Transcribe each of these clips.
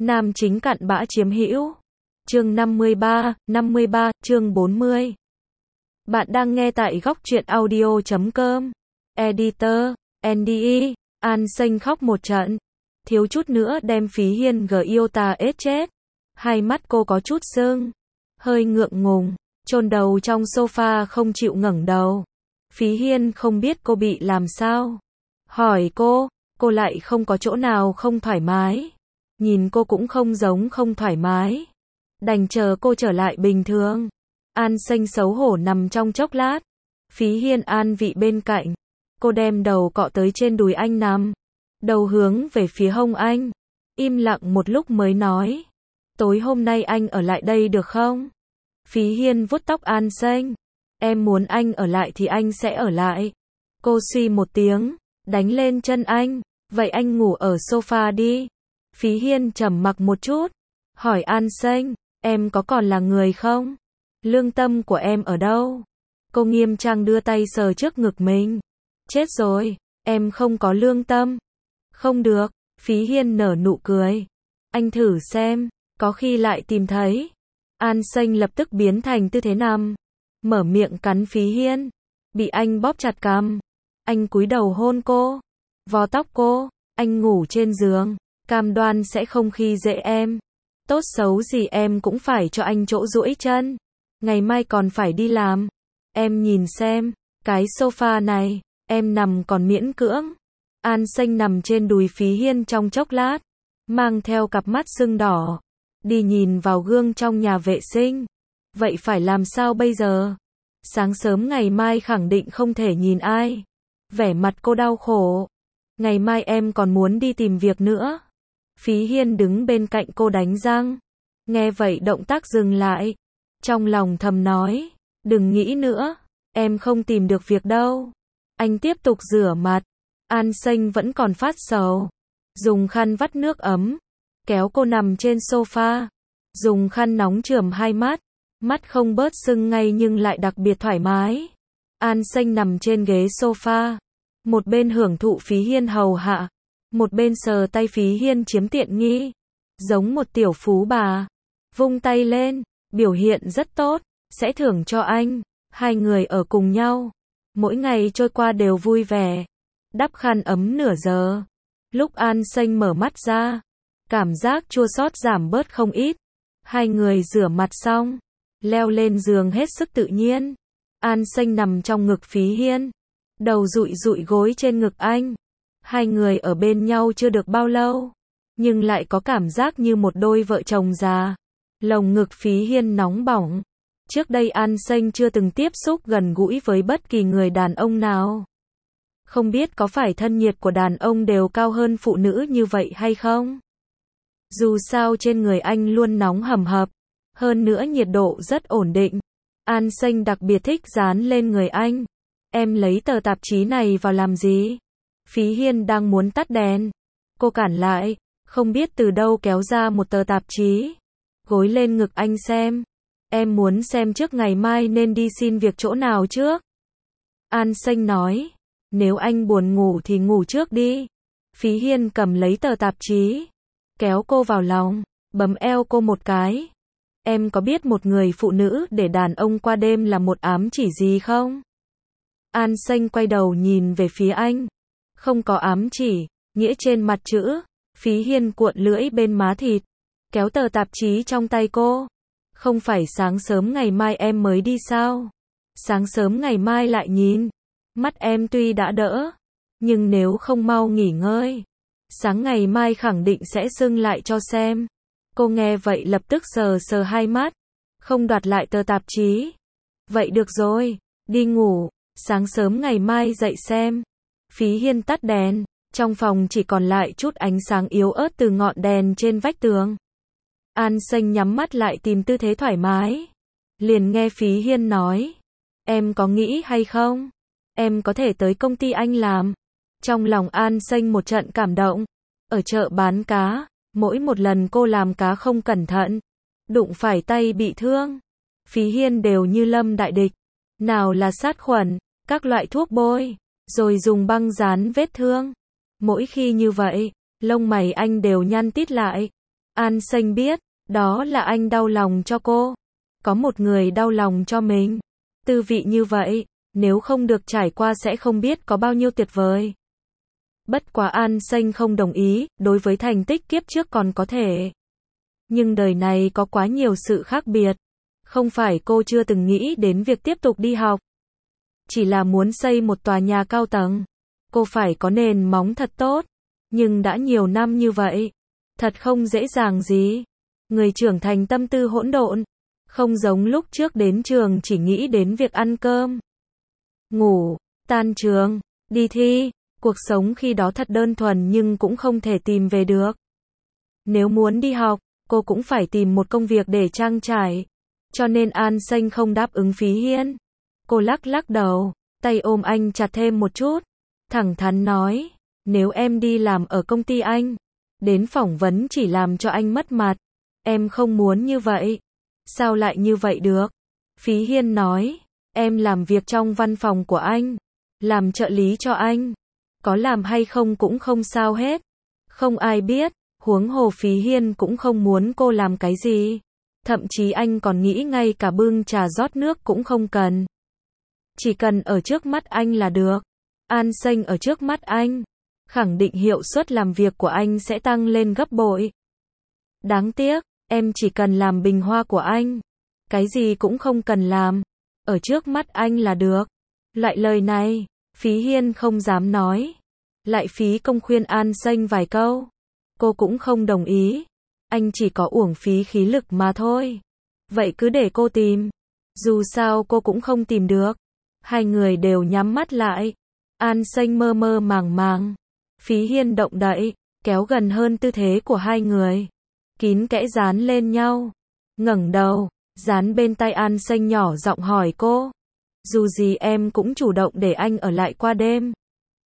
Nam chính cặn bã chiếm hữu. Chương 53, chương 40. Bạn đang nghe tại góc truyện audio.com. Editor, NDE, An Xanh khóc một trận. Thiếu chút nữa đem Phí Hiên Giota ết chết. Hai mắt cô có chút sưng. Hơi ngượng ngùng, chôn đầu trong sofa không chịu ngẩng đầu. Phí Hiên không biết cô bị làm sao. Hỏi cô lại không có chỗ nào không thoải mái. Nhìn cô cũng không giống không thoải mái. Đành chờ cô trở lại bình thường. An Xanh xấu hổ nằm trong chốc lát. Phí Hiên an vị bên cạnh. Cô đem đầu cọ tới trên đùi anh nằm. Đầu hướng về phía hông anh. Im lặng một lúc mới nói. Tối hôm nay anh ở lại đây được không? Phí Hiên vuốt tóc An Xanh. Em muốn anh ở lại thì anh sẽ ở lại. Cô suy một tiếng, đánh lên chân anh. Vậy anh ngủ ở sofa đi. Phí Hiên trầm mặc một chút. Hỏi An Xanh, em có còn là người không? Lương tâm của em ở đâu? Cô nghiêm trang đưa tay sờ trước ngực mình. Chết rồi, em không có lương tâm. Không được, Phí Hiên nở nụ cười. Anh thử xem, có khi lại tìm thấy. An Xanh lập tức biến thành tư thế nằm. Mở miệng cắn Phí Hiên. Bị anh bóp chặt cằm. Anh cúi đầu hôn cô. Vò tóc cô. Anh ngủ trên giường. Cam đoan sẽ không khi dễ em. Tốt xấu gì em cũng phải cho anh chỗ duỗi chân. Ngày mai còn phải đi làm. Em nhìn xem, cái sofa này, em nằm còn miễn cưỡng. An Xanh nằm trên đùi Phí Hiên trong chốc lát. Mang theo cặp mắt sưng đỏ. Đi nhìn vào gương trong nhà vệ sinh. Vậy phải làm sao bây giờ? Sáng sớm ngày mai khẳng định không thể nhìn ai. Vẻ mặt cô đau khổ. Ngày mai em còn muốn đi tìm việc nữa. Phí Hiên đứng bên cạnh cô đánh răng. Nghe vậy động tác dừng lại. Trong lòng thầm nói. Đừng nghĩ nữa. Em không tìm được việc đâu. Anh tiếp tục rửa mặt. An Xanh vẫn còn phát sầu. Dùng khăn vắt nước ấm. Kéo cô nằm trên sofa. Dùng khăn nóng chườm hai mắt. Mắt không bớt sưng ngay nhưng lại đặc biệt thoải mái. An Xanh nằm trên ghế sofa. Một bên hưởng thụ Phí Hiên hầu hạ. Một bên sờ tay Phí Hiên chiếm tiện nghi. Giống một tiểu phú bà. Vung tay lên. Biểu hiện rất tốt. Sẽ thưởng cho anh. Hai người ở cùng nhau. Mỗi ngày trôi qua đều vui vẻ. Đắp khăn ấm nửa giờ. Lúc An Xanh mở mắt ra. Cảm giác chua xót giảm bớt không ít. Hai người rửa mặt xong. Leo lên giường hết sức tự nhiên. An Xanh nằm trong ngực Phí Hiên. Đầu dụi dụi gối trên ngực anh. Hai người ở bên nhau chưa được bao lâu. Nhưng lại có cảm giác như một đôi vợ chồng già. Lồng ngực Phí Hiên nóng bỏng. Trước đây An Xanh chưa từng tiếp xúc gần gũi với bất kỳ người đàn ông nào. Không biết có phải thân nhiệt của đàn ông đều cao hơn phụ nữ như vậy hay không? Dù sao trên người anh luôn nóng hầm hập. Hơn nữa nhiệt độ rất ổn định. An Xanh đặc biệt thích dán lên người anh. Em lấy tờ tạp chí này vào làm gì? Phí Hiên đang muốn tắt đèn. Cô cản lại. Không biết từ đâu kéo ra một tờ tạp chí. Gối lên ngực anh xem. Em muốn xem trước ngày mai nên đi xin việc chỗ nào trước. An Xanh nói. Nếu anh buồn ngủ thì ngủ trước đi. Phí Hiên cầm lấy tờ tạp chí. Kéo cô vào lòng. Bấm eo cô một cái. Em có biết một người phụ nữ để đàn ông qua đêm là một ám chỉ gì không? An Xanh quay đầu nhìn về phía anh. Không có ám chỉ, nghĩa trên mặt chữ. Phí Hiên cuộn lưỡi bên má thịt. Kéo tờ tạp chí trong tay cô. Không phải sáng sớm ngày mai em mới đi sao? Sáng sớm ngày mai lại nhìn. Mắt em tuy đã đỡ. Nhưng nếu không mau nghỉ ngơi. Sáng ngày mai khẳng định sẽ sưng lại cho xem. Cô nghe vậy lập tức sờ sờ hai mắt. Không đoạt lại tờ tạp chí. Vậy được rồi, đi ngủ. Sáng sớm ngày mai dậy xem. Phí Hiên tắt đèn. Trong phòng chỉ còn lại chút ánh sáng yếu ớt từ ngọn đèn trên vách tường. An Xanh nhắm mắt lại tìm tư thế thoải mái. Liền nghe Phí Hiên nói. Em có nghĩ hay không? Em có thể tới công ty anh làm. Trong lòng An Xanh một trận cảm động. Ở chợ bán cá. Mỗi một lần cô làm cá không cẩn thận. Đụng phải tay bị thương. Phí Hiên đều như lâm đại địch. Nào là sát khuẩn. Các loại thuốc bôi. Rồi dùng băng dán vết thương. Mỗi khi như vậy. Lông mày anh đều nhăn tít lại. An Xanh biết, đó là anh đau lòng cho cô. Có một người đau lòng cho mình. Tư vị như vậy, nếu không được trải qua sẽ không biết có bao nhiêu tuyệt vời. Bất quá An Xanh không đồng ý, đối với thành tích kiếp trước còn có thể. Nhưng đời này có quá nhiều sự khác biệt. Không phải cô chưa từng nghĩ đến việc tiếp tục đi học. Chỉ là muốn xây một tòa nhà cao tầng. Cô phải có nền móng thật tốt. Nhưng đã nhiều năm như vậy. Thật không dễ dàng gì. Người trưởng thành tâm tư hỗn độn. Không giống lúc trước đến trường chỉ nghĩ đến việc ăn cơm, ngủ, tan trường, đi thi. Cuộc sống khi đó thật đơn thuần nhưng cũng không thể tìm về được. Nếu muốn đi học, cô cũng phải tìm một công việc để trang trải. Cho nên An Xanh không đáp ứng Phí Hiên. Cô lắc lắc đầu, tay ôm anh chặt thêm một chút. Thẳng thắn nói, nếu em đi làm ở công ty anh, đến phỏng vấn chỉ làm cho anh mất mặt. Em không muốn như vậy. Sao lại như vậy được? Phí Hiên nói, em làm việc trong văn phòng của anh, làm trợ lý cho anh. Có làm hay không cũng không sao hết. Không ai biết, huống hồ Phí Hiên cũng không muốn cô làm cái gì. Thậm chí anh còn nghĩ ngay cả bưng trà rót nước cũng không cần. Chỉ cần ở trước mắt anh là được. An Xanh ở trước mắt anh, khẳng định hiệu suất làm việc của anh sẽ tăng lên gấp bội. Đáng tiếc, em chỉ cần làm bình hoa của anh. Cái gì cũng không cần làm. Ở trước mắt anh là được. Loại lời này, Phí Hiên không dám nói. Lại phí công khuyên An Xanh vài câu. Cô cũng không đồng ý. Anh chỉ có uổng phí khí lực mà thôi. Vậy cứ để cô tìm. Dù sao cô cũng không tìm được. Hai người đều nhắm mắt lại. An Xanh mơ mơ màng màng. Phí Hiên động đậy, kéo gần hơn tư thế của hai người. Kín kẽ dán lên nhau. Ngẩng đầu, dán bên tai An Xanh nhỏ giọng hỏi cô. Dù gì em cũng chủ động để anh ở lại qua đêm.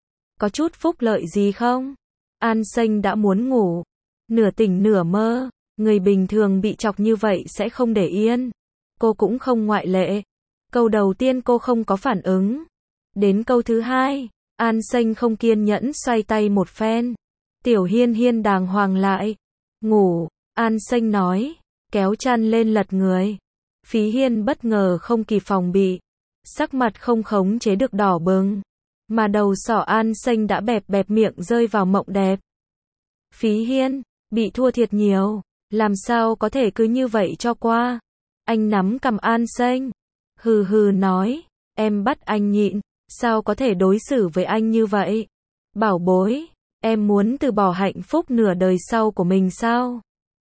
Có chút phúc lợi gì không? An Xanh đã muốn ngủ. Nửa tỉnh nửa mơ. Người bình thường bị chọc như vậy sẽ không để yên. Cô cũng không ngoại lệ. Câu đầu tiên cô không có phản ứng. Đến câu thứ hai, An Xanh không kiên nhẫn xoay tay một phen. Tiểu Hiên Hiên đàng hoàng lại. Ngủ, An Xanh nói, kéo chăn lên lật người. Phí Hiên bất ngờ không kịp phòng bị. Sắc mặt không khống chế được đỏ bừng. Mà đầu sỏ An Xanh đã bẹp bẹp miệng rơi vào mộng đẹp. Phí Hiên, bị thua thiệt nhiều. Làm sao có thể cứ như vậy cho qua. Anh nắm cằm An Xanh. Hừ hừ nói, em bắt anh nhịn. Sao có thể đối xử với anh như vậy? Bảo bối, em muốn từ bỏ hạnh phúc nửa đời sau của mình sao?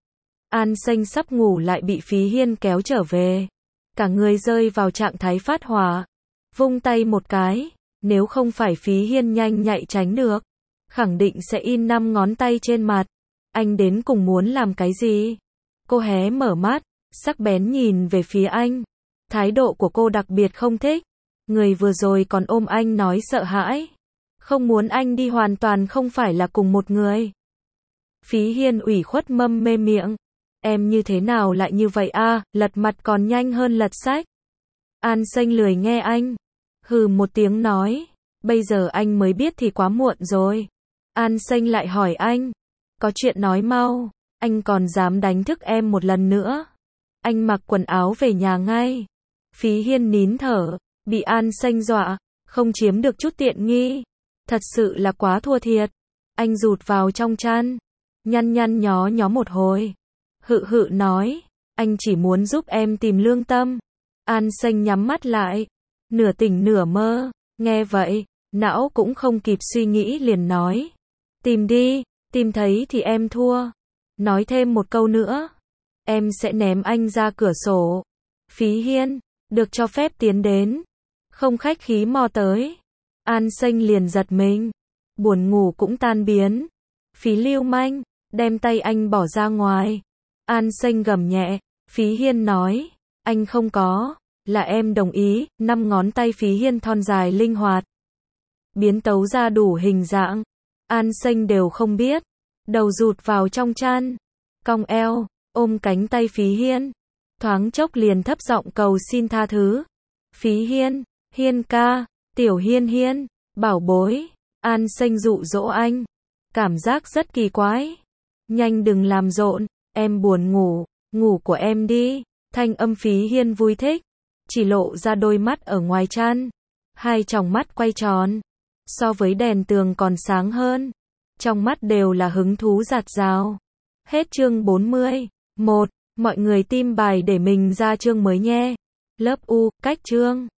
An Xanh sắp ngủ lại bị Phí Hiên kéo trở về. Cả người rơi vào trạng thái phát hỏa. Vung tay một cái, nếu không phải Phí Hiên nhanh nhạy tránh được, khẳng định sẽ in 5 ngón tay trên mặt. Anh đến cùng muốn làm cái gì? Cô hé mở mắt, sắc bén nhìn về phía anh. Thái độ của cô đặc biệt không thích. Người vừa rồi còn ôm anh nói sợ hãi. Không muốn anh đi hoàn toàn không phải là cùng một người. Phí Hiên ủy khuất mâm mê miệng. Em như thế nào lại như vậy a? Lật mặt còn nhanh hơn lật sách. An Xanh lười nghe anh. Hừ một tiếng nói. Bây giờ anh mới biết thì quá muộn rồi. An Xanh lại hỏi anh. Có chuyện nói mau. Anh còn dám đánh thức em một lần nữa. Anh mặc quần áo về nhà ngay. Phí Hiên nín thở. Bị An Xanh dọa. Không chiếm được chút tiện nghi. Thật sự là quá thua thiệt. Anh rụt vào trong chăn. Nhăn nhăn nhó nhó một hồi. Hự hự nói. Anh chỉ muốn giúp em tìm lương tâm. An Xanh nhắm mắt lại. Nửa tỉnh nửa mơ. Nghe vậy, não cũng không kịp suy nghĩ liền nói. Tìm đi, tìm thấy thì em thua. Nói thêm một câu nữa. Em sẽ ném anh ra cửa sổ. Phí Hiên, được cho phép tiến đến. Không khách khí mò tới. An Xanh liền giật mình. Buồn ngủ cũng tan biến. Phí lưu manh, đem tay anh bỏ ra ngoài. An Xanh gầm nhẹ. Phí Hiên nói. Anh không có. Là em đồng ý. 5 ngón tay Phí Hiên thon dài linh hoạt. Biến tấu ra đủ hình dạng. An Xanh đều không biết. Đầu rụt vào trong chăn. Cong eo, ôm cánh tay Phí Hiên. Thoáng chốc liền thấp giọng cầu xin tha thứ. Phí Hiên, Hiên ca, Tiểu Hiên Hiên, bảo bối. An Xanh dụ dỗ anh. Cảm giác rất kỳ quái. Nhanh đừng làm rộn, Em buồn ngủ, ngủ của em đi. Thanh âm Phí Hiên vui thích, chỉ lộ ra đôi mắt ở ngoài chăn. Hai tròng mắt quay tròn, so với đèn tường còn sáng hơn. Trong mắt đều là hứng thú rạt rào. Hết chương 40. 1. Mọi người tìm bài để mình ra chương mới nhé. Lớp U, cách chương.